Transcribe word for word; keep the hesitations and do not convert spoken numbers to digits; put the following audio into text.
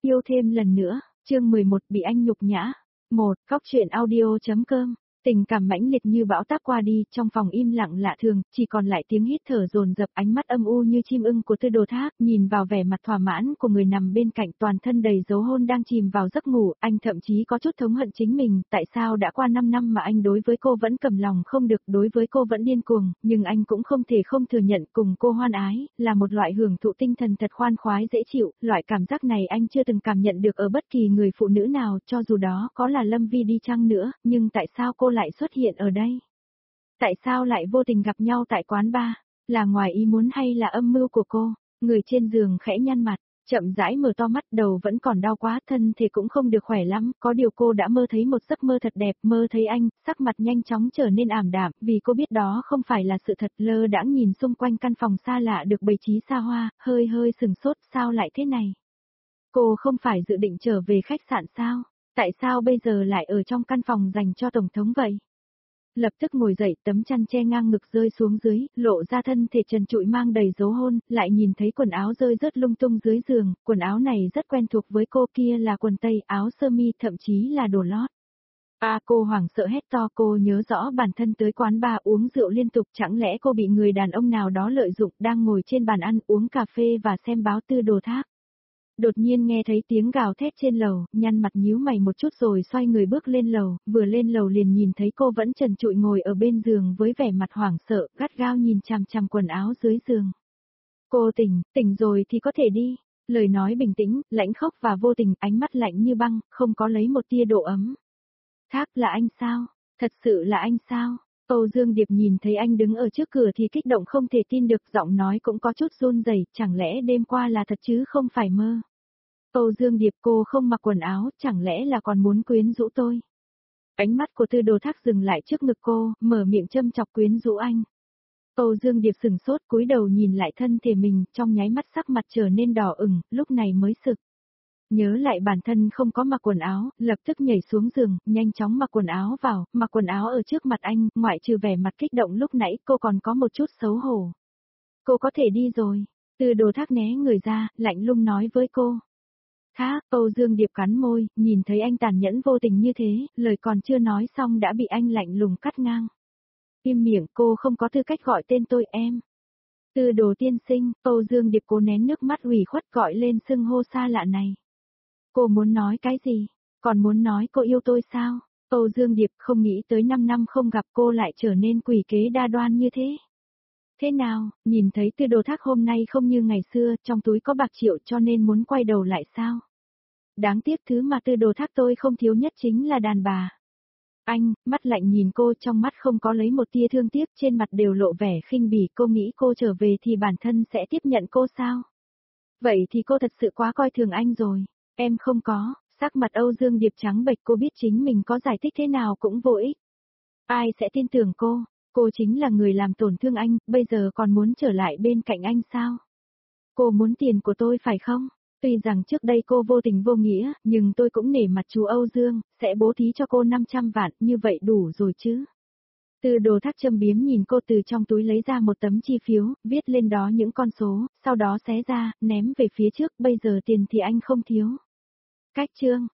Yêu thêm lần nữa, chương mười một bị anh nhục nhã. một. Cóc truyện audio.com. Tình cảm mãnh liệt như bão táp qua đi, trong phòng im lặng lạ thường, chỉ còn lại tiếng hít thở dồn dập, ánh mắt âm u như chim ưng của Tư Đồ Thác, nhìn vào vẻ mặt thỏa mãn của người nằm bên cạnh, toàn thân đầy dấu hôn đang chìm vào giấc ngủ, anh thậm chí có chút thống hận chính mình, tại sao đã qua năm năm mà anh đối với cô vẫn cầm lòng không được, đối với cô vẫn điên cuồng, nhưng anh cũng không thể không thừa nhận cùng cô hoan ái, là một loại hưởng thụ tinh thần thật khoan khoái dễ chịu, loại cảm giác này anh chưa từng cảm nhận được ở bất kỳ người phụ nữ nào, cho dù đó có là Lâm Vi đi chăng nữa, nhưng tại sao cô lại xuất hiện ở đây? Tại sao lại vô tình gặp nhau tại quán bar? Là ngoài ý muốn hay là âm mưu của cô? Người trên giường khẽ nhăn mặt, chậm rãi mở to mắt, đầu vẫn còn đau quá, thân thể cũng không được khỏe lắm, có điều cô đã mơ thấy một giấc mơ thật đẹp, mơ thấy anh, sắc mặt nhanh chóng trở nên ảm đạm, vì cô biết đó không phải là sự thật, lơ đãng nhìn xung quanh căn phòng xa lạ được bày trí xa hoa, hơi hơi sừng sốt, sao lại thế này? Cô không phải dự định trở về khách sạn sao? Tại sao bây giờ lại ở trong căn phòng dành cho Tổng thống vậy? Lập tức ngồi dậy, tấm chăn che ngang ngực rơi xuống dưới, lộ ra thân thể trần trụi mang đầy dấu hôn, lại nhìn thấy quần áo rơi rớt lung tung dưới giường, quần áo này rất quen thuộc với cô, kia là quần tây, áo sơ mi, thậm chí là đồ lót. À, cô hoảng sợ hét to, cô nhớ rõ bản thân tới quán bar uống rượu liên tục, chẳng lẽ cô bị người đàn ông nào đó lợi dụng, đang ngồi trên bàn ăn uống cà phê và xem báo Tư Đồ Thác. Đột nhiên nghe thấy tiếng gào thét trên lầu, nhăn mặt nhíu mày một chút rồi xoay người bước lên lầu, vừa lên lầu liền nhìn thấy cô vẫn trần trụi ngồi ở bên giường với vẻ mặt hoảng sợ, gắt gao nhìn chằm chằm quần áo dưới giường. Cô tỉnh, tỉnh rồi thì có thể đi. Lời nói bình tĩnh, lãnh khốc và vô tình, ánh mắt lạnh như băng, không có lấy một tia độ ấm. Thác, là anh sao? Thật sự là anh sao? Âu Dương Điệp nhìn thấy anh đứng ở trước cửa thì kích động không thể tin được, giọng nói cũng có chút run rẩy, chẳng lẽ đêm qua là thật chứ không phải mơ? Âu Dương Điệp, cô không mặc quần áo, chẳng lẽ là còn muốn quyến rũ tôi? Ánh mắt của Tư Đồ Thác dừng lại trước ngực cô, mở miệng châm chọc quyến rũ anh. Âu Dương Điệp sừng sốt, cúi đầu nhìn lại thân thể mình, trong nháy mắt sắc mặt trở nên đỏ ửng, lúc này mới sực. Nhớ lại bản thân không có mặc quần áo, lập tức nhảy xuống giường, nhanh chóng mặc quần áo vào, mặc quần áo ở trước mặt anh, ngoại trừ vẻ mặt kích động lúc nãy, cô còn có một chút xấu hổ. Cô có thể đi rồi. Tư Đồ Thác né người ra, lạnh lùng nói với cô. Thác, Âu Dương Điệp cắn môi, nhìn thấy anh tàn nhẫn vô tình như thế, lời còn chưa nói xong đã bị anh lạnh lùng cắt ngang. Im miệng, cô không có tư cách gọi tên tôi em. Tư Đồ tiên sinh, Âu Dương Điệp cố nén nước mắt ủy khuất gọi lên xưng hô xa lạ này. Cô muốn nói cái gì? Còn muốn nói cô yêu tôi sao? Âu Dương Điệp không nghĩ tới năm năm không gặp cô lại trở nên quỷ kế đa đoan như thế. Thế nào, nhìn thấy Tư Đồ Thác hôm nay không như ngày xưa, trong túi có bạc triệu cho nên muốn quay đầu lại sao? Đáng tiếc thứ mà Tư Đồ Thác tôi không thiếu nhất chính là đàn bà. Anh, mắt lạnh nhìn cô, trong mắt không có lấy một tia thương tiếc, trên mặt đều lộ vẻ khinh bỉ, cô nghĩ cô trở về thì bản thân sẽ tiếp nhận cô sao? Vậy thì cô thật sự quá coi thường anh rồi. Em không có, sắc mặt Âu Dương Điệp trắng bệch, cô biết chính mình có giải thích thế nào cũng vô ích. Ai sẽ tin tưởng cô? Cô chính là người làm tổn thương anh, bây giờ còn muốn trở lại bên cạnh anh sao? Cô muốn tiền của tôi phải không? Tuy rằng trước đây cô vô tình vô nghĩa, nhưng tôi cũng nể mặt chú Âu Dương, sẽ bố thí cho cô năm trăm vạn, như vậy đủ rồi chứ? Tư Đồ Thác châm biếm nhìn cô, từ trong túi lấy ra một tấm chi phiếu, viết lên đó những con số, sau đó xé ra, ném về phía trước, bây giờ tiền thì anh không thiếu. Cách chương,